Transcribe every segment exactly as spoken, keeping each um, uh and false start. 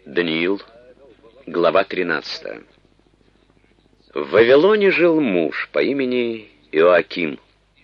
Даниил, глава тринадцатая. В Вавилоне жил муж по имени Иоаким.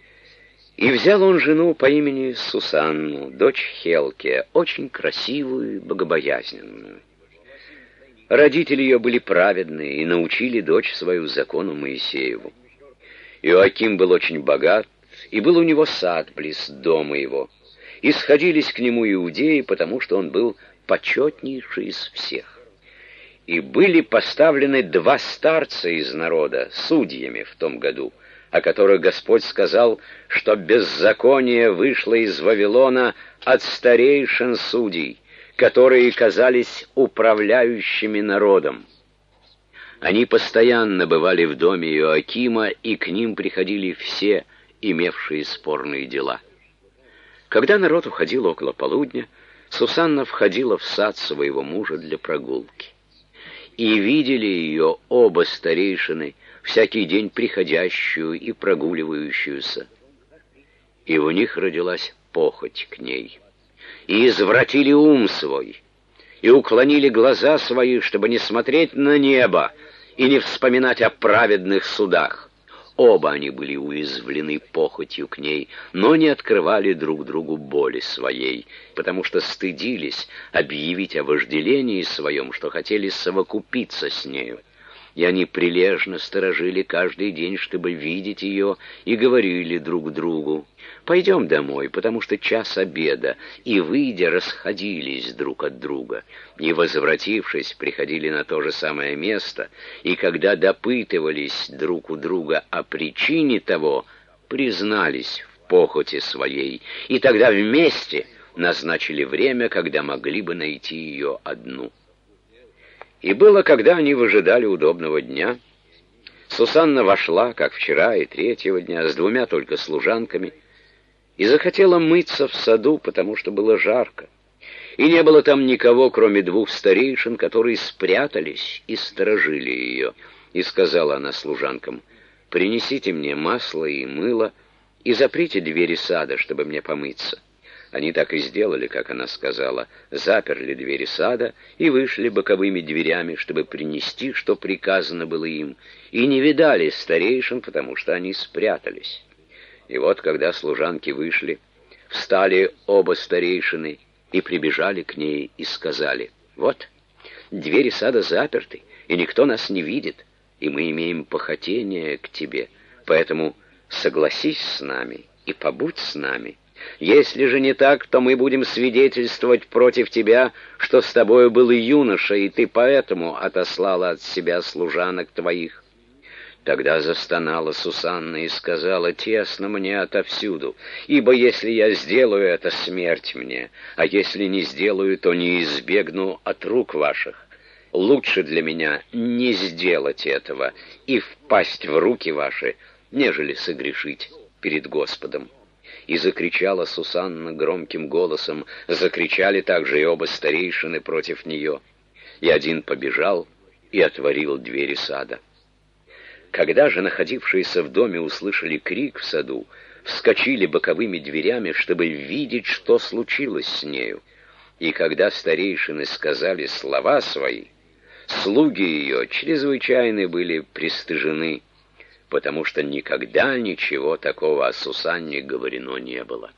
И взял он жену по имени Сусанну, дочь Хелкия, очень красивую и богобоязненную. Родители ее были праведные и научили дочь свою закону Моисееву. Иоаким был очень богат, и был у него сад близ дома его. И сходились к нему иудеи, потому что он был почетнейший из всех. И были поставлены два старца из народа судьями в том году, о которых Господь сказал, что беззаконие вышло из Вавилона от старейшин судей, которые казались управляющими народом. Они постоянно бывали в доме Иоакима, и к ним приходили все, имевшие спорные дела. Когда народ уходил около полудня, Сусанна входила в сад своего мужа для прогулки. И видели ее оба старейшины, всякий день приходящую и прогуливающуюся. И у них родилась похоть к ней. И извратили ум свой, и уклонили глаза свои, чтобы не смотреть на небо и не вспоминать о праведных судах. Оба они были уязвлены похотью к ней, но не открывали друг другу боли своей, потому что стыдились объявить о вожделении своем, что хотели совокупиться с нею. И они прилежно сторожили каждый день, чтобы видеть ее, и говорили друг другу: «Пойдем домой, потому что час обеда», и, выйдя, расходились друг от друга. И, возвратившись, приходили на то же самое место, и, когда допытывались друг у друга о причине того, признались в похоти своей, и тогда вместе назначили время, когда могли бы найти ее одну. И было, когда они выжидали удобного дня, Сусанна вошла, как вчера и третьего дня, с двумя только служанками, и захотела мыться в саду, потому что было жарко. И не было там никого, кроме двух старейшин, которые спрятались и сторожили ее. И сказала она служанкам: «Принесите мне масло и мыло, и заприте двери сада, чтобы мне помыться». Они так и сделали, как она сказала, заперли двери сада и вышли боковыми дверями, чтобы принести, что приказано было им, и не видали старейшин, потому что они спрятались. И вот, когда служанки вышли, встали оба старейшины и прибежали к ней и сказали: «Вот, двери сада заперты, и никто нас не видит, и мы имеем похотение к тебе, поэтому согласись с нами и побудь с нами. Если же не так, то мы будем свидетельствовать против тебя, что с тобою был юноша, и ты поэтому отослала от себя служанок твоих». Тогда застонала Сусанна и сказала: «Тесно мне отовсюду, ибо если я сделаю это, смерть мне, а если не сделаю, то не избегну от рук ваших. Лучше для меня не сделать этого и впасть в руки ваши, нежели согрешить перед Господом». И закричала Сусанна громким голосом, закричали также и оба старейшины против нее. И один побежал и отворил двери сада. Когда же находившиеся в доме услышали крик в саду, вскочили боковыми дверями, чтобы видеть, что случилось с нею. И когда старейшины сказали слова свои, слуги ее чрезвычайно были пристыжены, потому что никогда ничего такого о Сусанне говорено не было.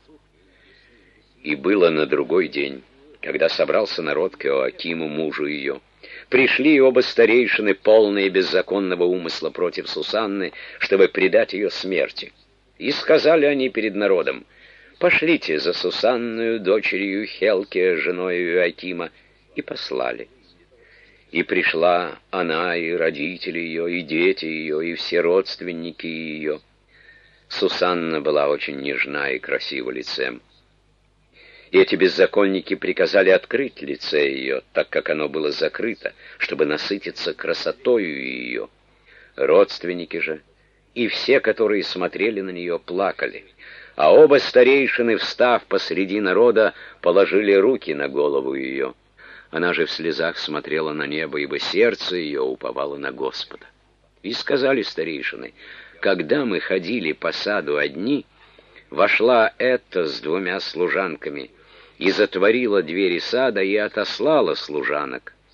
И было на другой день, когда собрался народ к Иоакиму, мужу ее. Пришли оба старейшины, полные беззаконного умысла против Сусанны, чтобы предать ее смерти. И сказали они перед народом: «Пошлите за Сусанною, дочерью Хелкия, женой Иоакима», и послали. И пришла она, и родители ее, и дети ее, и все родственники ее. Сусанна была очень нежна и красива лицем. И эти беззаконники приказали открыть лице ее, так как оно было закрыто, чтобы насытиться красотою ее. Родственники же и все, которые смотрели на нее, плакали. А оба старейшины, встав посреди народа, положили руки на голову ее. Она же в слезах смотрела на небо, ибо сердце ее уповало на Господа. И сказали старейшины: «Когда мы ходили по саду одни, вошла эта с двумя служанками и затворила двери сада и отослала служанок.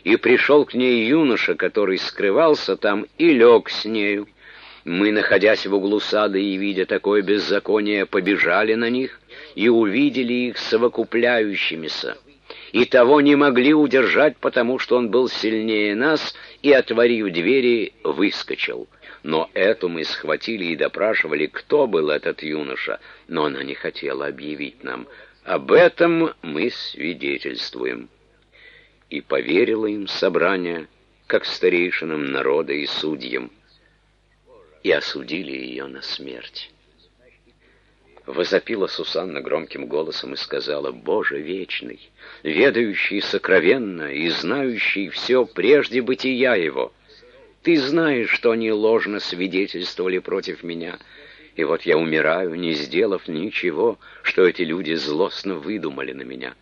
И пришел к ней юноша, который скрывался там, и лег с нею. Мы, находясь в углу сада и видя такое беззаконие, побежали на них и увидели их совокупляющимися. И того не могли удержать, потому что он был сильнее нас, и, отворив двери, выскочил. Но эту мы схватили и допрашивали, кто был этот юноша, но она не хотела объявить нам. Об этом мы свидетельствуем. И поверило им собрание, как старейшинам народа и судьям, и осудили ее на смерть. Возопила Сусанна громким голосом и сказала: «Боже вечный, ведающий сокровенно и знающий все прежде бытия его, ты знаешь, что они ложно свидетельствовали против меня, и вот я умираю, не сделав ничего, что эти люди злостно выдумали на меня».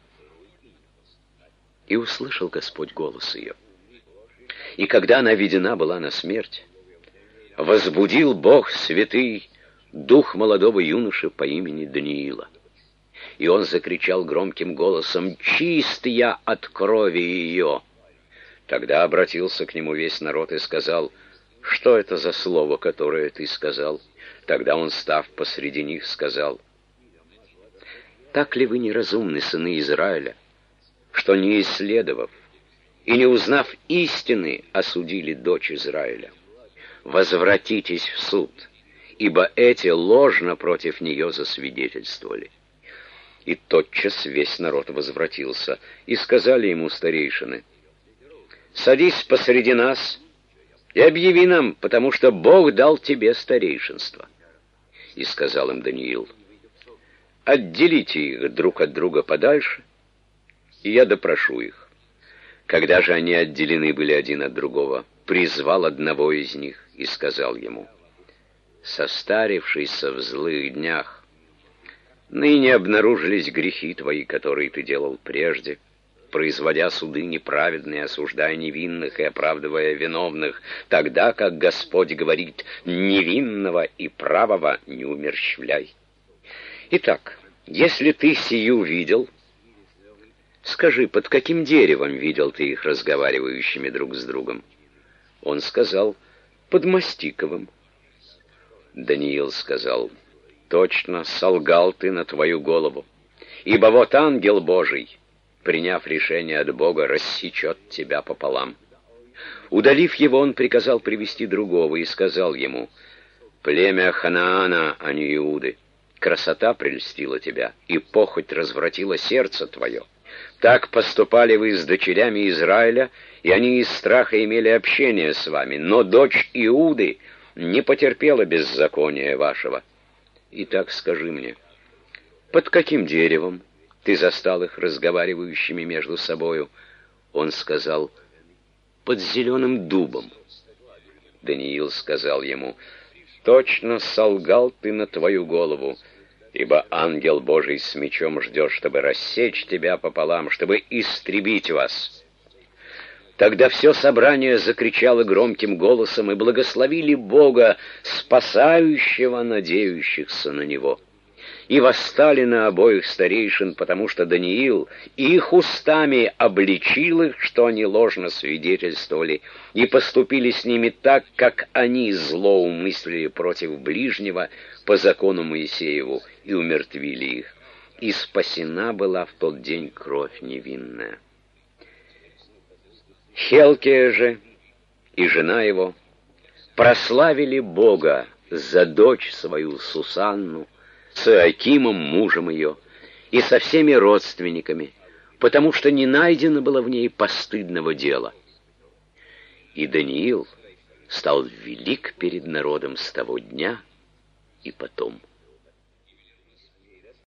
И услышал Господь голос ее. И когда она ведена была на смерть, возбудил Бог святый дух молодого юноши по имени Даниила. И он закричал громким голосом: «Чист я от крови ее!» Тогда обратился к нему весь народ и сказал: «Что это за слово, которое ты сказал?» Тогда он, став посреди них, сказал: «Так ли вы неразумны, сыны Израиля, что, не исследовав и не узнав истины, осудили дочь Израиля? Возвратитесь в суд, ибо эти ложно против нее засвидетельствовали». И тотчас весь народ возвратился, и сказали ему старейшины: «Садись посреди нас и объяви нам, потому что Бог дал тебе старейшинство». И сказал им Даниил: «Отделите их друг от друга подальше, и я допрошу их». Когда же они отделены были один от другого, призвал одного из них и сказал ему: «Состарившийся в злых днях, ныне обнаружились грехи твои, которые ты делал прежде, производя суды неправедные, осуждая невинных и оправдывая виновных, тогда как Господь говорит: невинного и правого не умерщвляй. Итак, если ты сию видел, скажи, под каким деревом видел ты их разговаривающими друг с другом?» Он сказал: «Под мастиковым». Даниил сказал: «Точно солгал ты на твою голову, ибо вот ангел Божий, приняв решение от Бога, рассечет тебя пополам». Удалив его, он приказал привести другого и сказал ему: «Племя Ханаана, а не Иуды, красота прельстила тебя, и похоть развратила сердце твое. Так поступали вы с дочерями Израиля, и они из страха имели общение с вами, но дочь Иуды не потерпела беззакония вашего. Итак, скажи мне, под каким деревом ты застал их разговаривающими между собою?» Он сказал: «Под зеленым дубом». Даниил сказал ему: «Точно солгал ты на твою голову, ибо ангел Божий с мечом ждет, чтобы рассечь тебя пополам, чтобы истребить вас». Тогда все собрание закричало громким голосом и благословили Бога, спасающего надеющихся на Него. И восстали на обоих старейшин, потому что Даниил их устами обличил их, что они ложно свидетельствовали, и поступили с ними так, как они злоумыслили против ближнего по закону Моисееву, и умертвили их. И спасена была в тот день кровь невинная. Хелкия же и жена его прославили Бога за дочь свою Сусанну, с Иоакимом, мужем ее, и со всеми родственниками, потому что не найдено было в ней постыдного дела. И Даниил стал велик перед народом с того дня и потом.